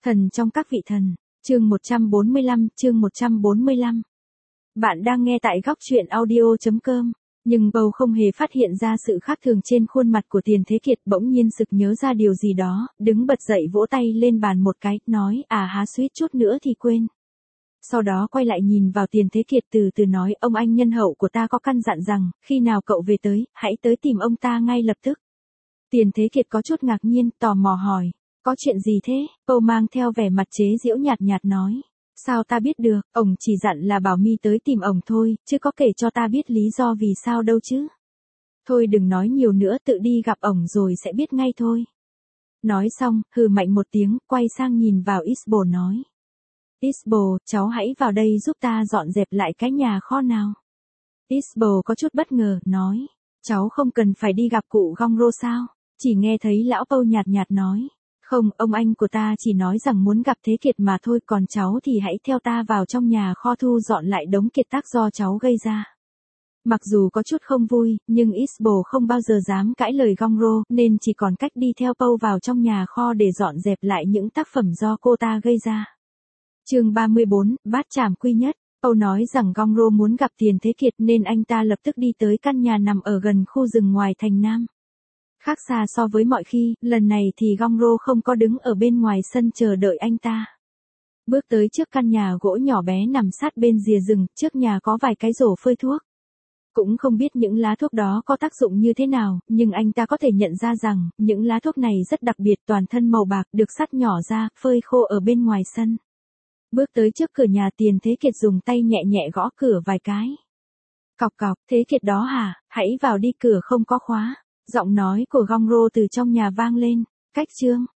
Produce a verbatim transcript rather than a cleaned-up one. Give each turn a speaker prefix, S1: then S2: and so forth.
S1: Thần trong các vị thần, chương một trăm bốn mươi lăm, chương một trăm bốn mươi lăm. Bạn đang nghe tại góc truyện audio chấm com, nhưng bầu không hề phát hiện ra sự khác thường trên khuôn mặt của Tiền Thế Kiệt, bỗng nhiên sực nhớ ra điều gì đó, đứng bật dậy vỗ tay lên bàn một cái, nói, à há suýt chút nữa thì quên. Sau đó quay lại nhìn vào Tiền Thế Kiệt từ từ nói, ông anh nhân hậu của ta có căn dặn rằng, khi nào cậu về tới, hãy tới tìm ông ta ngay lập tức. Tiền Thế Kiệt có chút ngạc nhiên, tò mò hỏi, có chuyện gì thế? Pâu mang theo vẻ mặt chế giễu nhạt nhạt nói, sao ta biết được, ổng chỉ dặn là bảo mi tới tìm ổng thôi, chứ có kể cho ta biết lý do vì sao đâu chứ. Thôi đừng nói nhiều nữa, tự đi gặp ổng rồi sẽ biết ngay thôi. Nói xong, hừ mạnh một tiếng, quay sang nhìn vào Isbo nói. Isbo, cháu hãy vào đây giúp ta dọn dẹp lại cái nhà kho nào. Isbo có chút bất ngờ, nói, cháu không cần phải đi gặp cụ Gongro sao? Chỉ nghe thấy lão Pâu nhạt nhạt nói. Không, ông anh của ta chỉ nói rằng muốn gặp Thế Kiệt mà thôi, còn cháu thì hãy theo ta vào trong nhà kho thu dọn lại đống kiệt tác do cháu gây ra. Mặc dù có chút không vui, nhưng Isbo không bao giờ dám cãi lời Gongro, nên chỉ còn cách đi theo Pâu vào trong nhà kho để dọn dẹp lại những tác phẩm do cô ta gây ra. Chương ba mươi bốn, bát trảm quy nhất. Pâu nói rằng Gongro muốn gặp Tiền Thế Kiệt nên anh ta lập tức đi tới căn nhà nằm ở gần khu rừng ngoài thành Nam. Khác xa so với mọi khi, lần này thì Gongro không có đứng ở bên ngoài sân chờ đợi anh ta. Bước tới trước căn nhà gỗ nhỏ bé nằm sát bên rìa rừng, trước nhà có vài cái rổ phơi thuốc. Cũng không biết những lá thuốc đó có tác dụng như thế nào, nhưng anh ta có thể nhận ra rằng, những lá thuốc này rất đặc biệt, toàn thân màu bạc, được sắt nhỏ ra, phơi khô ở bên ngoài sân. Bước tới trước cửa nhà, Tiền Thế Kiệt dùng tay nhẹ nhẹ gõ cửa vài cái. Cọc cọc, Thế Kiệt đó hả, hãy vào đi, cửa không có khóa. Giọng nói của Gongro từ trong nhà vang lên, cách chương,